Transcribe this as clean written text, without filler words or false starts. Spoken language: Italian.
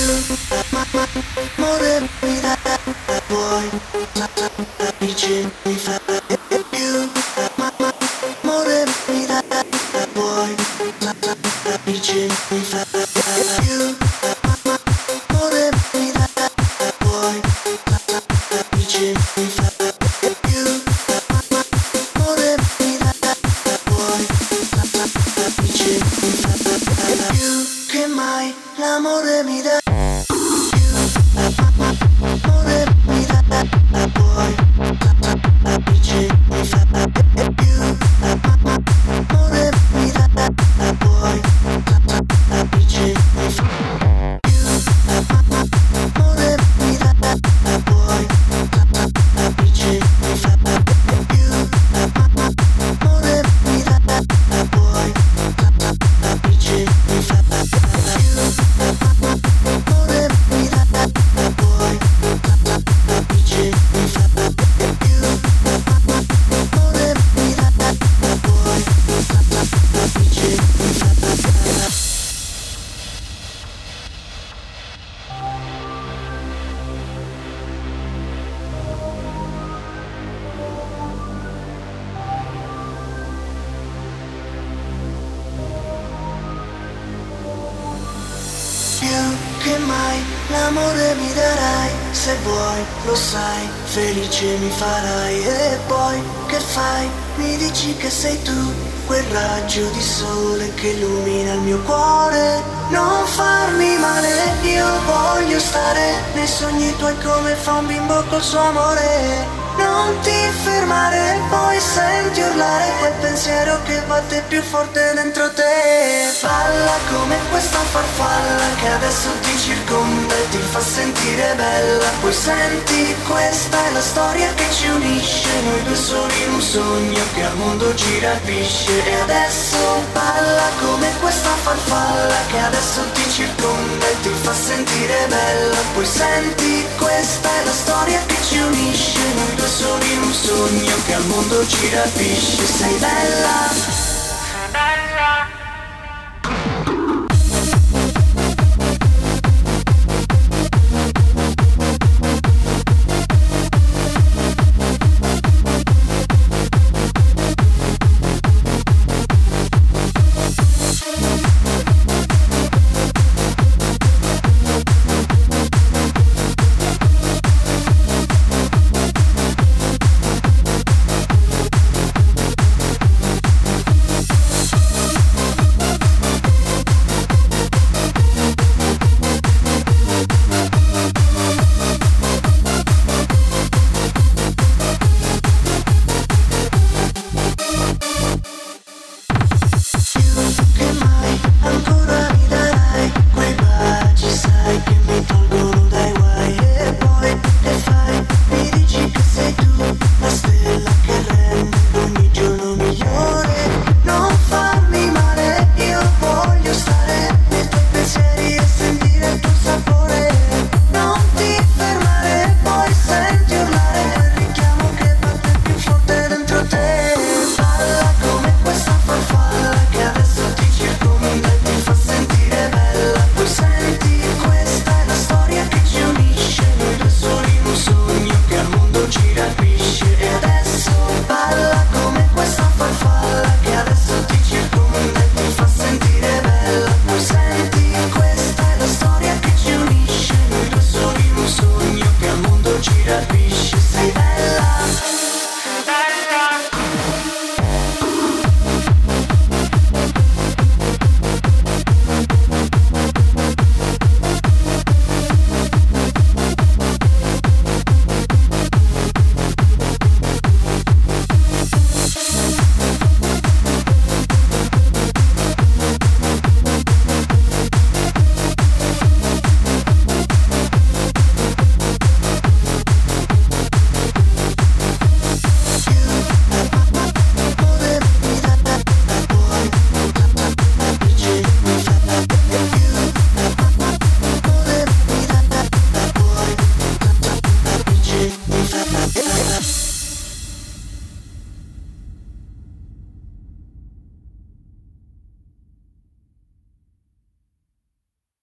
Amore mi dai, vuoi, dici mi fai più. Amore mi dai, vuoi, dici mi fai più. Amore mi dai, vuoi, dici mi fai più. Amore mi dai, vuoi, dici mi fai più che mai. L'amore mi dai. Amore mi dai, vuoi, dici mi fai più. Amore mi dai, vuoi, dici mi fai più. Amore mi dai, vuoi, dici mi fai più. Amore mi dai, vuoi, dici mi fai più. Amore mi dai, vuoi, dici mi fai più. Amore mi dai, vuoi, dici mi fai più. Più che mai l'amore mi darai, se vuoi lo sai, felice mi farai. E poi che fai? Mi dici che sei tu, quel raggio di sole che illumina il mio cuore. Non farmi male, io voglio stare nei sogni tuoi come fa un bimbo col suo amore. Non ti fermare, poi senti urlare quel pensiero che batte più forte dentro te. Balla come questa farfalla che adesso ti circonda e ti fa sentire bella. Poi senti, questa è la storia che ci unisce, noi due soli in un sogno che al mondo ci rapisce. E adesso balla come questa farfalla che adesso ti circonda e ti fa sentire bella. Poi senti, questa è la storia che ci unisce, noi due soli in un sogno che al mondo ci rapisce. Sei bella.